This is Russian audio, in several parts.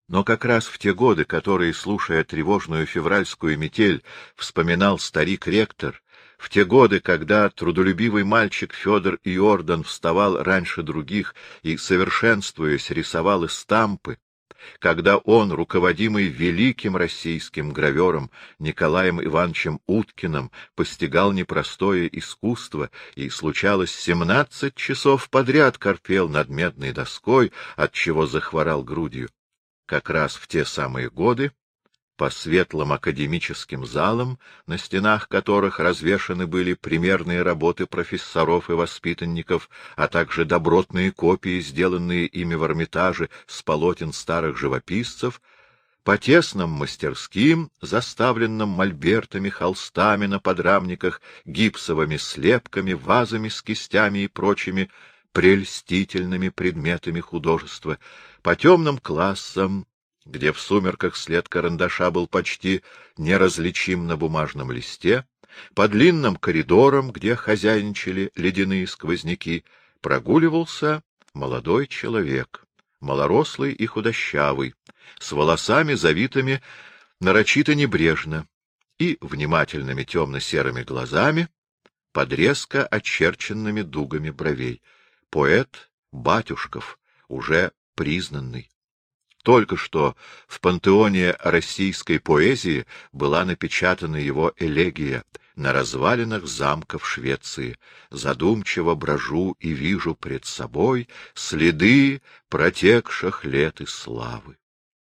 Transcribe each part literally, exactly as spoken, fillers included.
Но как раз в те годы, которые, слушая тревожную февральскую метель, вспоминал старик-ректор, в те годы, когда трудолюбивый мальчик Федор Иордан вставал раньше других и, совершенствуясь, рисовал эстампы, когда он, руководимый великим российским гравером Николаем Ивановичем Уткиным, постигал непростое искусство и, случалось, семнадцать часов подряд корпел над медной доской, отчего захворал грудью. Как раз в те самые годы по светлым академическим залам, на стенах которых развешаны были примерные работы профессоров и воспитанников, а также добротные копии, сделанные ими в Эрмитаже с полотен старых живописцев, по тесным мастерским, заставленным мольбертами, холстами на подрамниках, гипсовыми слепками, вазами с кистями и прочими прельстительными предметами художества, по темным классам, где в сумерках след карандаша был почти неразличим на бумажном листе, по длинным коридорам, где хозяйничали ледяные сквозняки, прогуливался молодой человек, малорослый и худощавый, с волосами завитыми нарочито небрежно и внимательными темно-серыми глазами, под резко очерченными дугами бровей. Поэт Батюшков, уже признанный. Только что в пантеоне российской поэзии была напечатана его элегия «На развалинах замка в Швеции. Задумчиво брожу и вижу пред собой следы протекших лет и славы».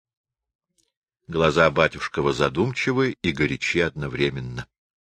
Глаза Батюшкова задумчивы и горячи одновременно.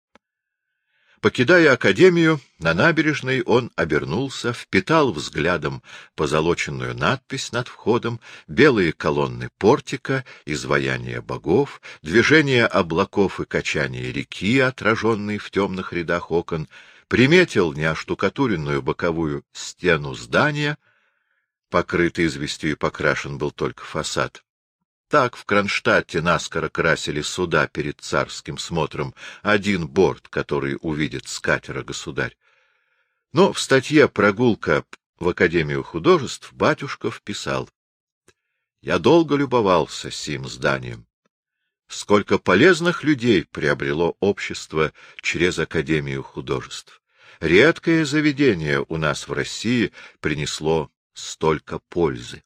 Покидая академию, на набережной он обернулся, впитал взглядом позолоченную надпись над входом, белые колонны портика, изваяния богов, движение облаков и качание реки, отраженные в темных рядах окон, приметил неоштукатуренную боковую стену здания, покрытый известью и покрашен был только фасад. Так в Кронштадте наскоро красили суда перед царским смотром, один борт, который увидит с катера государь. Но в статье «Прогулка в Академию художеств» Батюшков писал: «Я долго любовался сим зданием. Сколько полезных людей приобрело общество через Академию художеств. Редкое заведение у нас в России принесло столько пользы».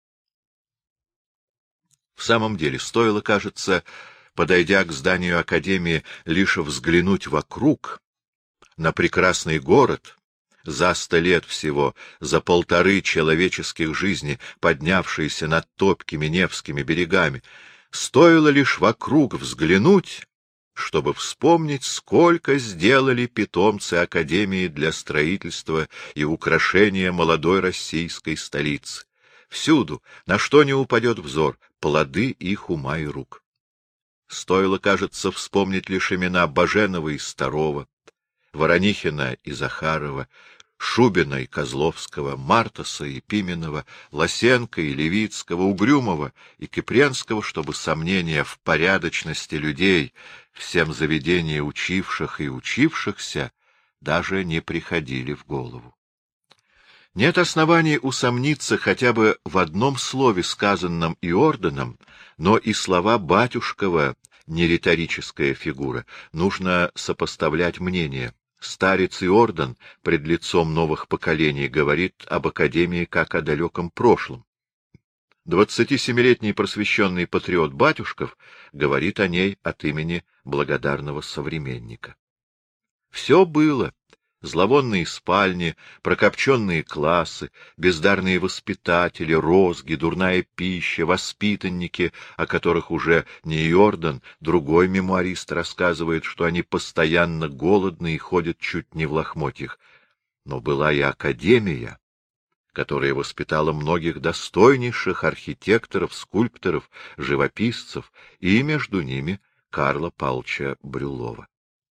В самом деле, стоило, кажется, подойдя к зданию Академии, лишь взглянуть вокруг, на прекрасный город, за сто лет всего, за полторы человеческих жизней, поднявшиеся над топкими Невскими берегами, стоило лишь вокруг взглянуть, чтобы вспомнить, сколько сделали питомцы Академии для строительства и украшения молодой российской столицы. Всюду, на что ни упадет взор, плоды их ума и рук. Стоило, кажется, вспомнить лишь имена Баженова и Старова, Воронихина и Захарова, Шубина и Козловского, Мартаса и Пименова, Лосенко и Левицкого, Угрюмова и Кипренского, чтобы сомнения в порядочности людей, всем заведения учивших и учившихся, даже не приходили в голову. Нет оснований усомниться хотя бы в одном слове, сказанном Иорданом, но и слова Батюшкова — не риторическая фигура. Нужно сопоставлять мнения. Старец Иордан пред лицом новых поколений говорит об Академии как о далеком прошлом. Двадцатисемилетний просвещенный патриот Батюшков говорит о ней от имени благодарного современника. Все было. Зловонные спальни, прокопченные классы, бездарные воспитатели, розги, дурная пища, воспитанники, о которых уже не Иордан, другой мемуарист рассказывает, что они постоянно голодны и ходят чуть не в лохмотьях. Но была и академия, которая воспитала многих достойнейших архитекторов, скульпторов, живописцев, и между ними Карла Павловича Брюллова.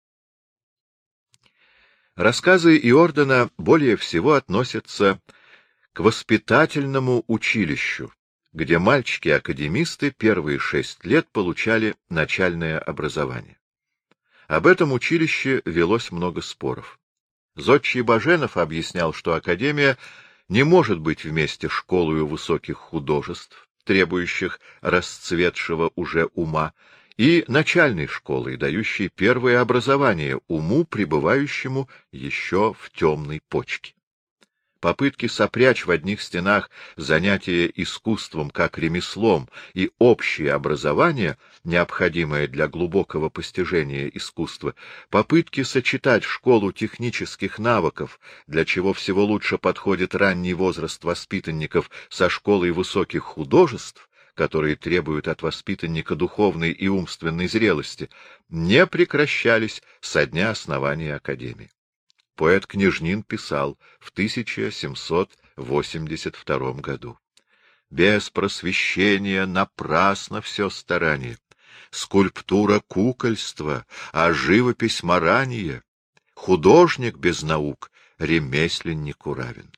Рассказы Иордана более всего относятся к воспитательному училищу, где мальчики-академисты первые шесть лет получали начальное образование. Об этом училище велось много споров. Зодчий Баженов объяснял, что академия не может быть вместе школою высоких художеств, требующих расцветшего уже ума, и начальной школой, дающей первое образование уму, пребывающему еще в темной почке. Попытки сопрячь в одних стенах занятия искусством как ремеслом и общее образование, необходимое для глубокого постижения искусства, попытки сочетать школу технических навыков, для чего всего лучше подходит ранний возраст воспитанников, со школой высоких художеств, которые требуют от воспитанника духовной и умственной зрелости, не прекращались со дня основания Академии. Поэт Княжнин писал в тысяча семьсот восемьдесят втором году: «Без просвещения напрасно все старание, скульптура — кукольство, а живопись — марание, художник без наук ремесленнику равен».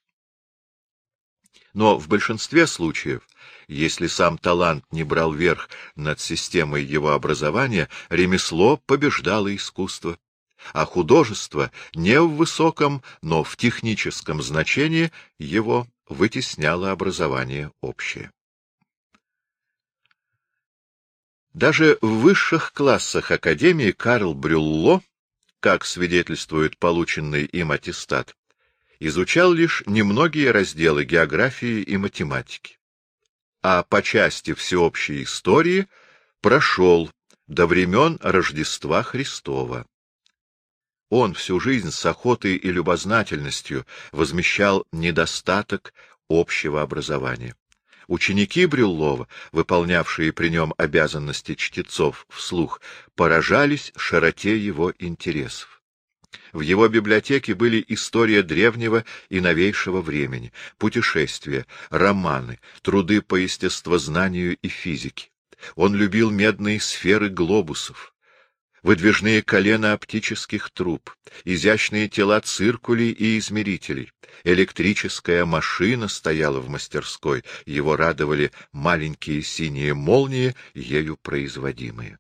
Но в большинстве случаев, если сам талант не брал верх над системой его образования, ремесло побеждало искусство, а художество не в высоком, но в техническом значении его вытесняло образование общее. Даже в высших классах Академии Карл Брюлло, как свидетельствует полученный им аттестат, изучал лишь немногие разделы географии и математики, а по части всеобщей истории прошел до времен Рождества Христова. Он всю жизнь с охотой и любознательностью возмещал недостаток общего образования. Ученики Брюллова, выполнявшие при нем обязанности чтецов вслух, поражались широте его интересов. В его библиотеке были история древнего и новейшего времени, путешествия, романы, труды по естествознанию и физике. Он любил медные сферы глобусов, выдвижные колена оптических труб, изящные тела циркулей и измерителей. Электрическая машина стояла в мастерской, его радовали маленькие синие молнии, ею производимые.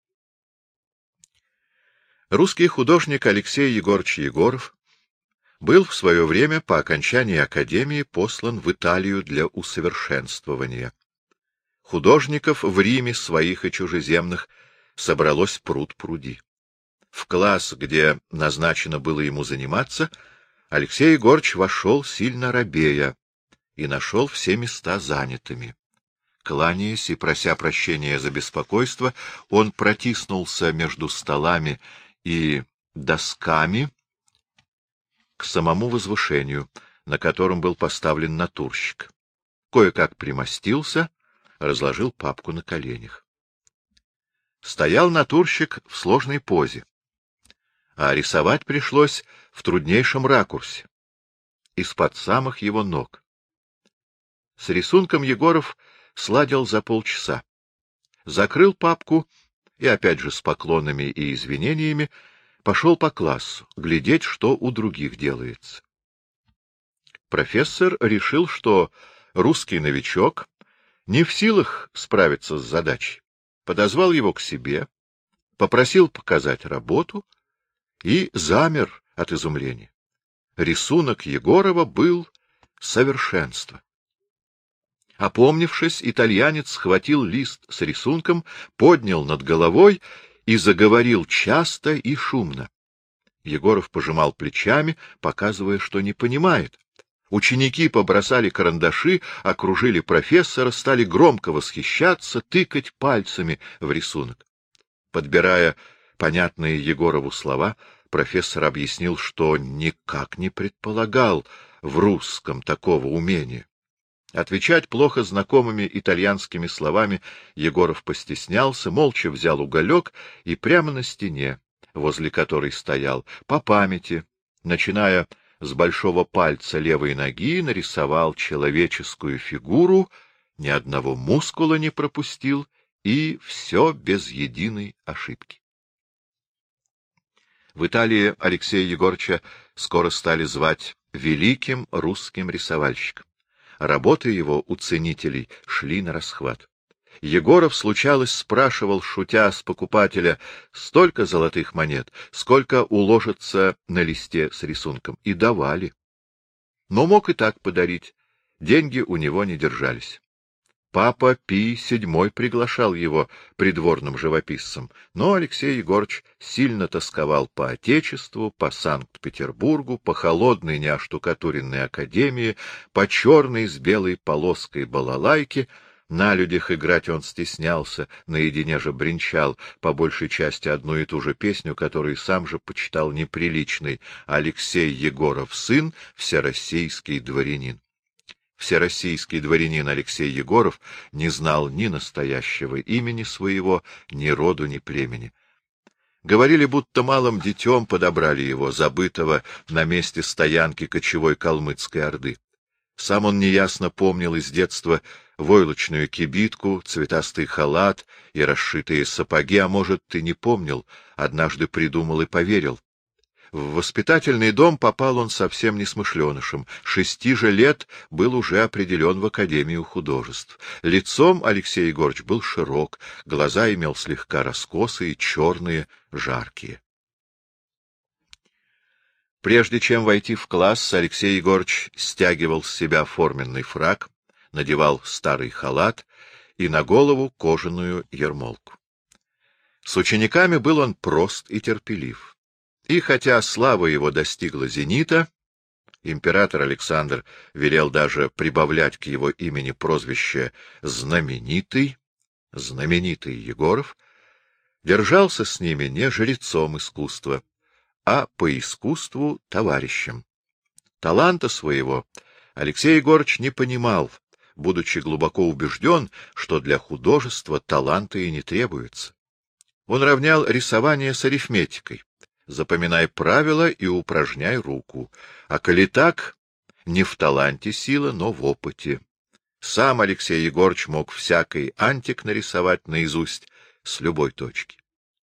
Русский художник Алексей Егорович Егоров был в свое время по окончании Академии послан в Италию для усовершенствования. Художников в Риме, своих и чужеземных, собралось пруд-пруди. В класс, где назначено было ему заниматься, Алексей Егорыч вошел сильно робея и нашел все места занятыми. Кланяясь и прося прощения за беспокойство, он протиснулся между столами и досками к самому возвышению, на котором был поставлен натурщик. Кое-как примостился, разложил папку на коленях. Стоял натурщик в сложной позе, а рисовать пришлось в труднейшем ракурсе, из-под самых его ног. С рисунком Егоров сладил за полчаса, закрыл папку и, опять же с поклонами и извинениями, пошел по классу, глядеть, что у других делается. Профессор решил, что русский новичок не в силах справиться с задачей. Подозвал его к себе, попросил показать работу и замер от изумления. Рисунок Егорова был совершенство. Опомнившись, итальянец схватил лист с рисунком, поднял над головой и заговорил часто и шумно. Егоров пожимал плечами, показывая, что не понимает. Ученики побросали карандаши, окружили профессора, стали громко восхищаться, тыкать пальцами в рисунок. Подбирая понятные Егорову слова, профессор объяснил, что никак не предполагал в русском такого умения. Отвечать плохо знакомыми итальянскими словами Егоров постеснялся, молча взял уголек и прямо на стене, возле которой стоял, по памяти, начиная с большого пальца левой ноги, нарисовал человеческую фигуру, ни одного мускула не пропустил, и все без единой ошибки. В Италии Алексея Егорыча скоро стали звать великим русским рисовальщиком. Работы его у ценителей шли на расхват. Егоров, случалось, спрашивал, шутя с покупателя, столько золотых монет, сколько уложится на листе с рисунком, и давали. Но мог и так подарить, деньги у него не держались. Папа Пий седьмой приглашал его придворным живописцем, но Алексей Егорыч сильно тосковал по Отечеству, по Санкт-Петербургу, по холодной неоштукатуренной академии, по черной с белой полоской балалайке. На людях играть он стеснялся, наедине же бренчал по большей части одну и ту же песню, которую сам же почитал неприличной: «Алексей Егоров сын, всероссийский дворянин». Всероссийский дворянин Алексей Егоров не знал ни настоящего имени своего, ни роду, ни племени. Говорили, будто малым детем подобрали его, забытого на месте стоянки кочевой калмыцкой орды. Сам он неясно помнил из детства войлочную кибитку, цветастый халат и расшитые сапоги, а может, ты не помнил, однажды придумал и поверил. В воспитательный дом попал он совсем несмышленышем. Шести же лет был уже определен в Академию художеств. Лицом Алексей Егорыч был широк, глаза имел слегка раскосые, черные, жаркие. Прежде чем войти в класс, Алексей Егорыч стягивал с себя форменный фрак, надевал старый халат и на голову кожаную ермолку. С учениками был он прост и терпелив. И хотя слава его достигла зенита, император Александр велел даже прибавлять к его имени прозвище «знаменитый», знаменитый Егоров, держался с ними не жрецом искусства, а по искусству товарищем. Таланта своего Алексей Егорыч не понимал, будучи глубоко убежден, что для художества таланта и не требуется. Он равнял рисование с арифметикой. Запоминай правила и упражняй руку. А коли так, не в таланте сила, но в опыте. Сам Алексей Егорыч мог всякий антик нарисовать наизусть с любой точки.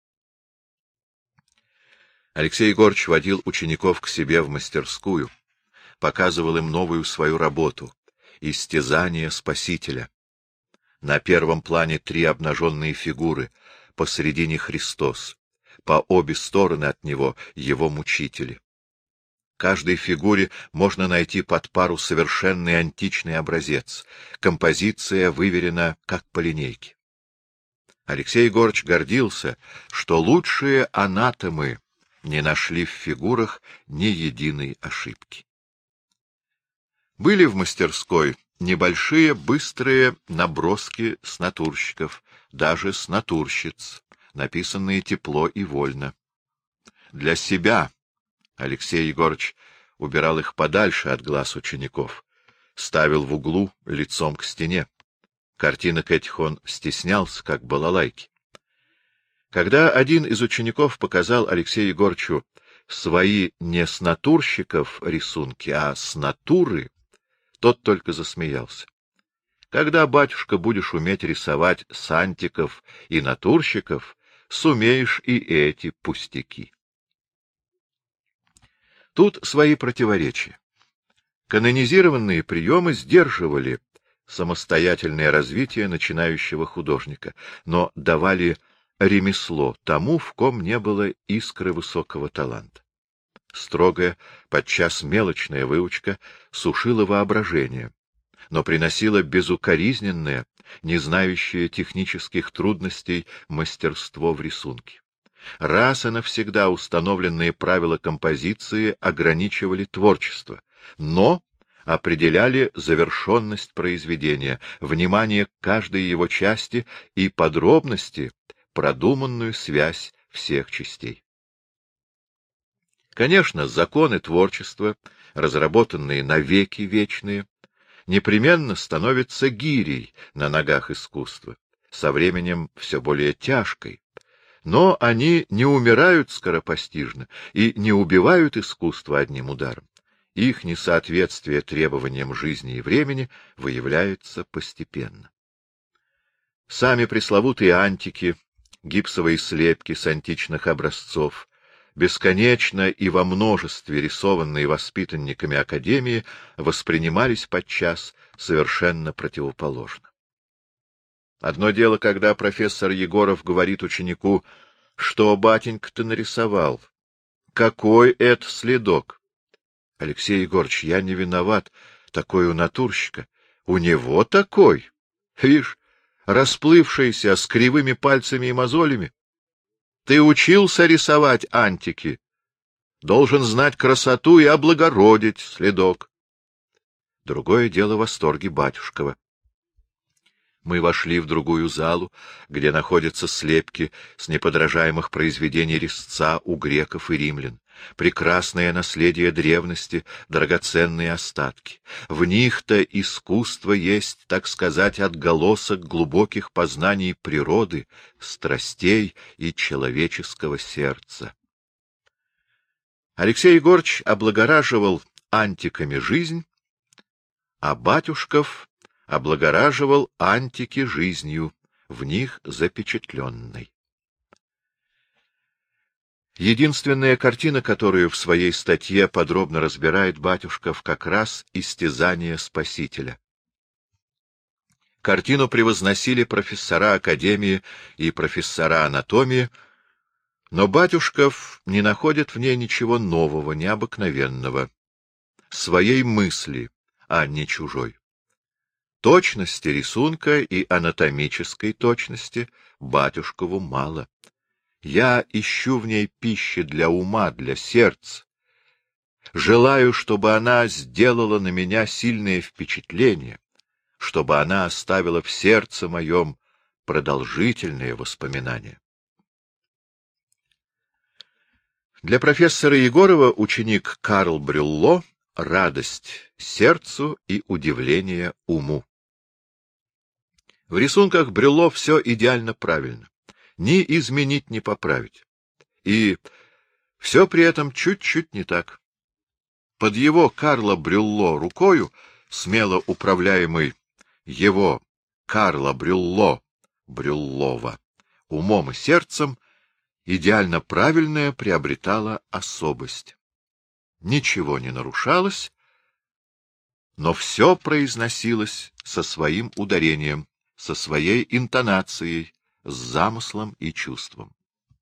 Алексей Егорыч водил учеников к себе в мастерскую, показывал им новую свою работу — «Истязание Спасителя». На первом плане три обнаженные фигуры, посредине Христос. По обе стороны от него его мучители. Каждой фигуре можно найти под пару совершенный античный образец. Композиция выверена как по линейке. Алексей Егорыч гордился, что лучшие анатомы не нашли в фигурах ни единой ошибки. Были в мастерской небольшие быстрые наброски с натурщиков, даже с натурщиц, написанные тепло и вольно. Для себя Алексей Егорыч убирал их подальше от глаз учеников, ставил в углу лицом к стене. Картинок этих он стеснялся, как балалайки. Когда один из учеников показал Алексею Егорычу свои не с натурщиков рисунки, а с натуры, тот только засмеялся. Когда, батюшка, будешь уметь рисовать с антиков и натурщиков, сумеешь и эти пустяки. Тут свои противоречия. Канонизированные приемы сдерживали самостоятельное развитие начинающего художника, но давали ремесло тому, в ком не было искры высокого таланта. Строгая, подчас мелочная выучка сушила воображение, но приносила безукоризненное, не знающее технических трудностей мастерство в рисунке. Раз и навсегда установленные правила композиции ограничивали творчество, но определяли завершенность произведения, внимание к каждой его части и подробности, продуманную связь всех частей. Конечно, законы творчества, разработанные навеки вечные, непременно становятся гирей на ногах искусства, со временем все более тяжкой, но они не умирают скоропостижно и не убивают искусство одним ударом. Их несоответствие требованиям жизни и времени выявляется постепенно. Сами пресловутые антики, гипсовые слепки с античных образцов, бесконечно и во множестве рисованные воспитанниками Академии, воспринимались подчас совершенно противоположно. Одно дело, когда профессор Егоров говорит ученику, что батенька-то нарисовал. Какой это следок? Алексей Егорыч, я не виноват, такой у натурщика. У него такой. Вишь, расплывшийся, с кривыми пальцами и мозолями. Ты учился рисовать антики. Должен знать красоту и облагородить следок. Другое дело восторги батюшкова. Мы вошли в другую залу, где находятся слепки с неподражаемых произведений резца у греков и римлян, прекрасное наследие древности, драгоценные остатки. В них-то искусство есть, так сказать, отголосок глубоких познаний природы, страстей и человеческого сердца. Алексей Егорыч облагораживал антиками жизнь, а батюшков облагораживал антики жизнью, в них запечатленной. Единственная картина, которую в своей статье подробно разбирает батюшков, как раз «Истязание Спасителя». Картину превозносили профессора академии и профессора анатомии, но батюшков не находит в ней ничего нового, необыкновенного, своей мысли, а не чужой. Точности рисунка и анатомической точности батюшкову мало. Я ищу в ней пищи для ума, для сердца. Желаю, чтобы она сделала на меня сильное впечатление, чтобы она оставила в сердце моем продолжительные воспоминания. Для профессора Егорова ученик Карл Брюлло — радость сердцу и удивление уму. В рисунках Брюлло все идеально правильно, ни изменить, ни поправить. И все при этом чуть-чуть не так. Под его Карла Брюлло рукою, смело управляемый его Карла Брюлло, Брюллова, умом и сердцем, идеально правильное приобретало особость. Ничего не нарушалось, но все произносилось со своим ударением, со своей интонацией, с замыслом и чувством.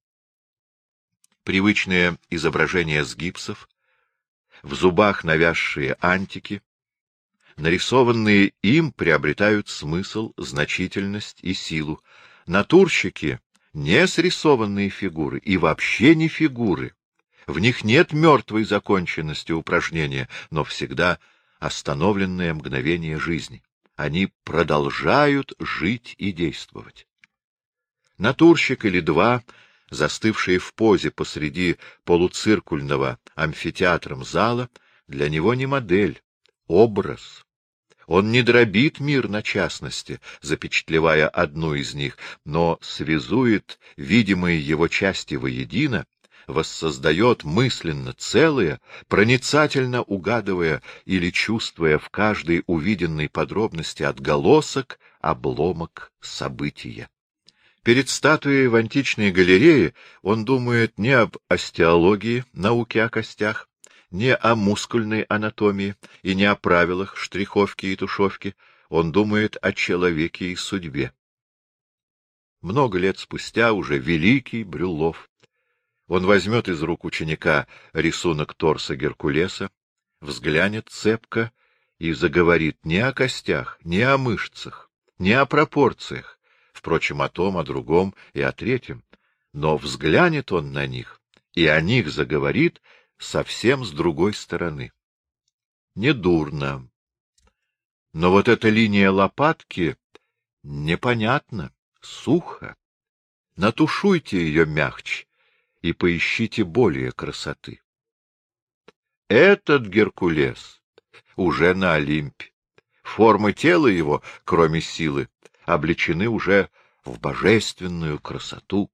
Привычные изображения с гипсов, в зубах навязшие антики, нарисованные им приобретают смысл, значительность и силу. Натурщики — не срисованные фигуры и вообще не фигуры. В них нет мертвой законченности упражнения, но всегда остановленное мгновение жизни. Они продолжают жить и действовать. Натурщик или два, застывшие в позе посреди полуциркульного амфитеатром зала, для него не модель, образ. Он не дробит мир на частности, запечатлевая одну из них, но связует видимые его части воедино, воссоздает мысленно целое, проницательно угадывая или чувствуя в каждой увиденной подробности отголосок, обломок события. Перед статуей в античной галерее он думает не об остеологии, науке о костях, не о мускульной анатомии и не о правилах штриховки и тушевки, он думает о человеке и судьбе. Много лет спустя уже великий Брюллов. Он возьмет из рук ученика рисунок торса Геркулеса, взглянет цепко и заговорит не о костях, не о мышцах, не о пропорциях, впрочем, о том, о другом и о третьем, но взглянет он на них и о них заговорит совсем с другой стороны. Недурно. Но вот эта линия лопатки непонятна, сухо. Натушуйте ее мягче и поищите более красоты. Этот Геркулес уже на Олимпе. Формы тела его, кроме силы, облечены уже в божественную красоту.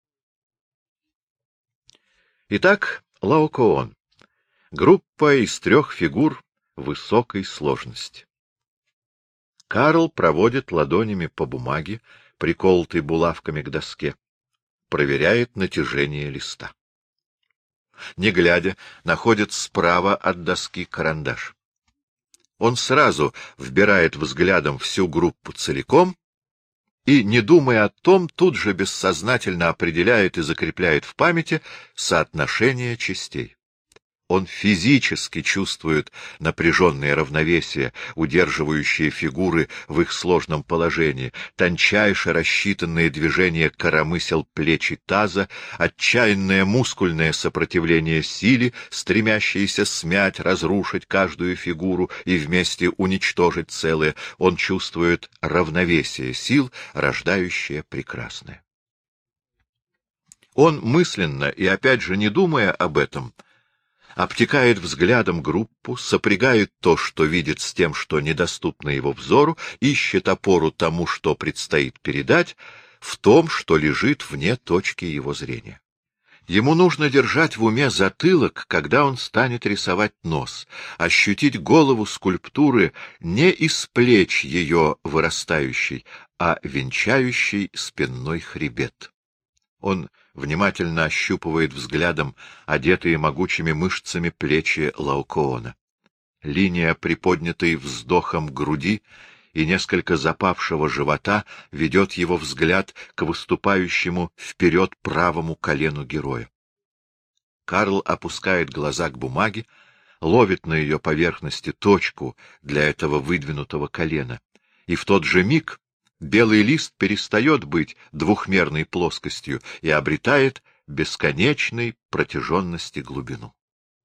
Итак, Лаокоон. Группа из трех фигур высокой сложности. Карл проводит ладонями по бумаге, приколотой булавками к доске, проверяет натяжение листа. Не глядя, находит справа от доски карандаш. Он сразу вбирает взглядом всю группу целиком и, не думая о том, тут же бессознательно определяет и закрепляет в памяти соотношение частей. Он физически чувствует напряженное равновесие, удерживающее фигуры в их сложном положении, тончайше рассчитанные движения коромысел плеч и таза, отчаянное мускульное сопротивление силе, стремящееся смять, разрушить каждую фигуру и вместе уничтожить целое. Он чувствует равновесие сил, рождающее прекрасное. Он мысленно и опять же не думая об этом, обтекает взглядом группу, сопрягает то, что видит, с тем, что недоступно его взору, ищет опору тому, что предстоит передать, в том, что лежит вне точки его зрения. Ему нужно держать в уме затылок, когда он станет рисовать нос, ощутить голову скульптуры не из плеч ее вырастающей, а венчающий спинной хребет. Он внимательно ощупывает взглядом одетые могучими мышцами плечи Лаокоона. Линия приподнятой вздохом груди и несколько запавшего живота ведет его взгляд к выступающему вперед правому колену героя. Карл опускает глаза к бумаге, ловит на ее поверхности точку для этого выдвинутого колена, и в тот же миг белый лист перестает быть двухмерной плоскостью и обретает бесконечной протяженности глубину.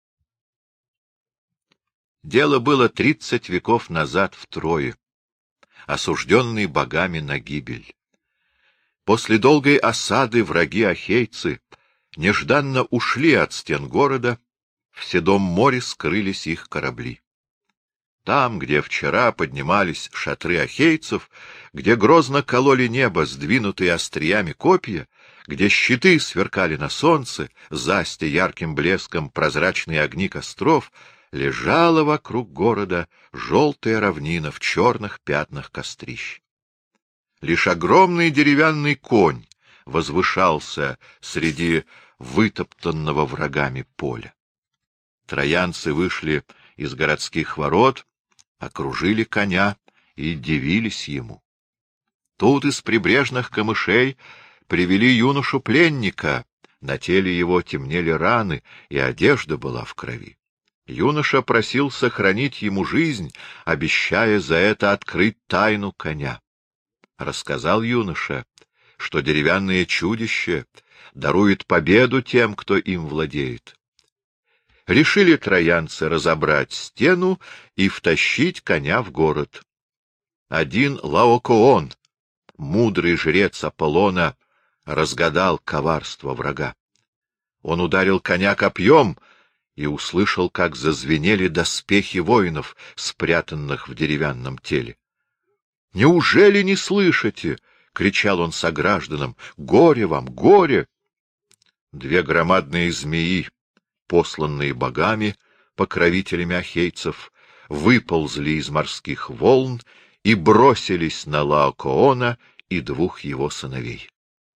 Дело было тридцать веков назад в Трое, осужденный богами на гибель. После долгой осады враги-ахейцы нежданно ушли от стен города, в седом море скрылись их корабли. Там, где вчера поднимались шатры ахейцев, где грозно кололи небо сдвинутые остриями копья, где щиты сверкали на солнце, засти ярким блеском прозрачные огни костров, лежала вокруг города желтая равнина в черных пятнах кострищ. Лишь огромный деревянный конь возвышался среди вытоптанного врагами поля. Троянцы вышли из городских ворот, окружили коня и дивились ему. Тут из прибрежных камышей привели юношу-пленника, на теле его темнели раны, и одежда была в крови. Юноша просил сохранить ему жизнь, обещая за это открыть тайну коня. Рассказал юноша, что деревянное чудище дарует победу тем, кто им владеет. Решили троянцы разобрать стену и втащить коня в город. Один Лаокоон, мудрый жрец Аполлона, разгадал коварство врага. Он ударил коня копьем и услышал, как зазвенели доспехи воинов, спрятанных в деревянном теле. — Неужели не слышите? — кричал он согражданам. — Горе вам, горе! Две громадные змеи, посланные богами, покровителями ахейцев, выползли из морских волн и бросились на Лаокоона и двух его сыновей.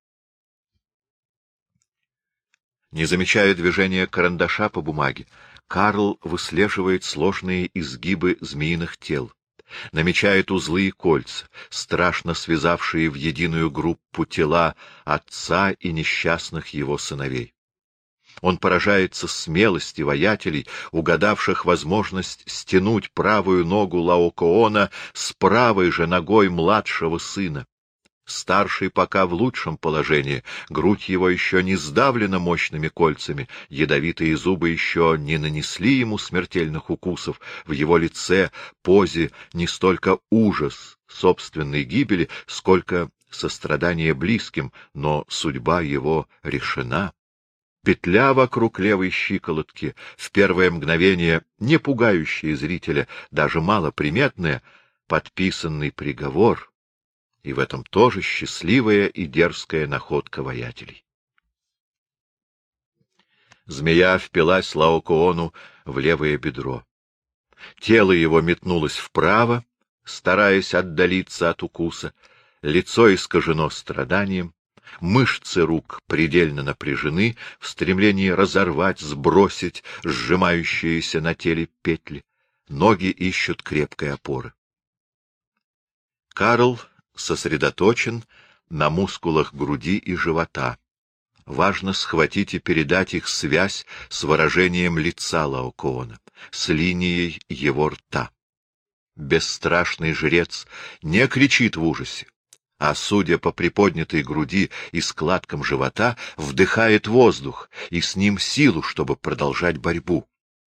Не замечая движения карандаша по бумаге, Карл выслеживает сложные изгибы змеиных тел, намечает узлы и кольца, страшно связавшие в единую группу тела отца и несчастных его сыновей. Он поражается смелости воятелей, угадавших возможность стянуть правую ногу Лаокоона с правой же ногой младшего сына. Старший пока в лучшем положении, грудь его еще не сдавлена мощными кольцами, ядовитые зубы еще не нанесли ему смертельных укусов, в его лице, позе не столько ужас собственной гибели, сколько сострадание близким, но судьба его решена. Петля вокруг левой щиколотки, в первое мгновение не пугающая зрителя, даже малоприметная, подписанный приговор, и в этом тоже счастливая и дерзкая находка воятелей. Змея впилась Лаокоону в левое бедро. Тело его метнулось вправо, стараясь отдалиться от укуса, лицо искажено страданием, мышцы рук предельно напряжены в стремлении разорвать, сбросить сжимающиеся на теле петли. Ноги ищут крепкой опоры. Карл сосредоточен на мускулах груди и живота. важно схватить и передать их связь с выражением лица Лаокоона, с линией его рта. Бесстрашный жрец не кричит в ужасе, а, судя по приподнятой груди и складкам живота, вдыхает воздух и с ним силу, чтобы продолжать борьбу.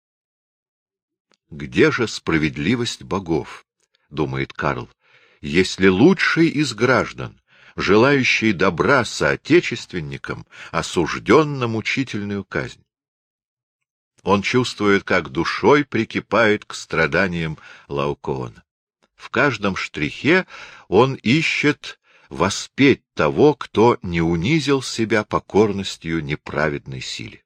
«Где же справедливость богов?» — думает Карл, — «если лучший из граждан, желающий добра соотечественникам, осужден на мучительную казнь?» Он чувствует, как душой прикипает к страданиям Лаокоона. В каждом штрихе он ищет воспеть того, кто не унизил себя покорностью неправедной силе.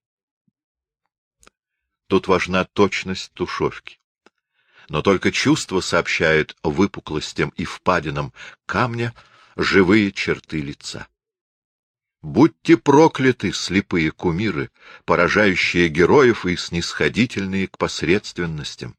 Тут важна точность тушевки. Но только чувство сообщает выпуклостям и впадинам камня живые черты лица. Будьте прокляты, слепые кумиры, поражающие героев и снисходительные к посредственностям.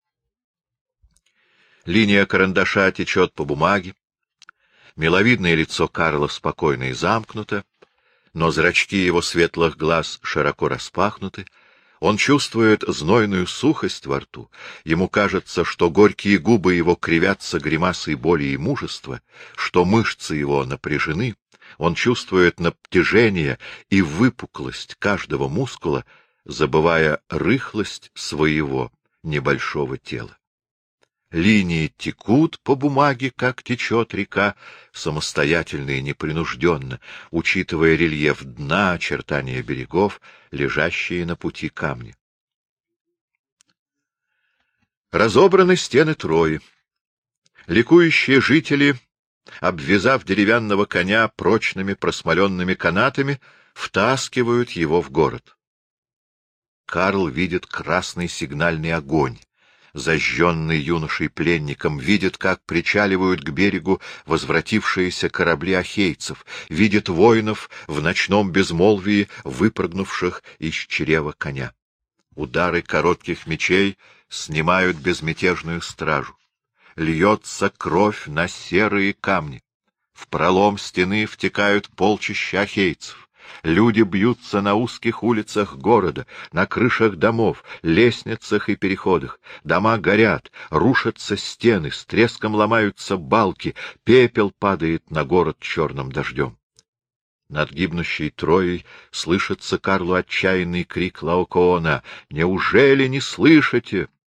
Линия карандаша течет по бумаге. Миловидное лицо Карла спокойно и замкнуто, но зрачки его светлых глаз широко распахнуты. Он чувствует знойную сухость во рту. Ему кажется, что горькие губы его кривятся гримасой боли и мужества, что мышцы его напряжены. Он чувствует натяжение и выпуклость каждого мускула, забывая рыхлость своего небольшого тела. Линии текут по бумаге, как течет река, самостоятельно и непринужденно, учитывая рельеф дна, очертания берегов, лежащие на пути камни. Разобраны стены Трои. Ликующие жители, обвязав деревянного коня прочными просмоленными канатами, втаскивают его в город. Карл видит красный сигнальный огонь, зажженный юношей-пленником, видит, как причаливают к берегу возвратившиеся корабли ахейцев, видит воинов в ночном безмолвии, выпрыгнувших из чрева коня. Удары коротких мечей снимают безмятежную стражу. Льется кровь на серые камни. В пролом стены втекают полчища ахейцев. Люди бьются на узких улицах города, на крышах домов, лестницах и переходах. Дома горят, рушатся стены, с треском ломаются балки, пепел падает на город черным дождем. Над гибнущей Троей слышится Карлу отчаянный крик Лаокоона: «Неужели не слышите?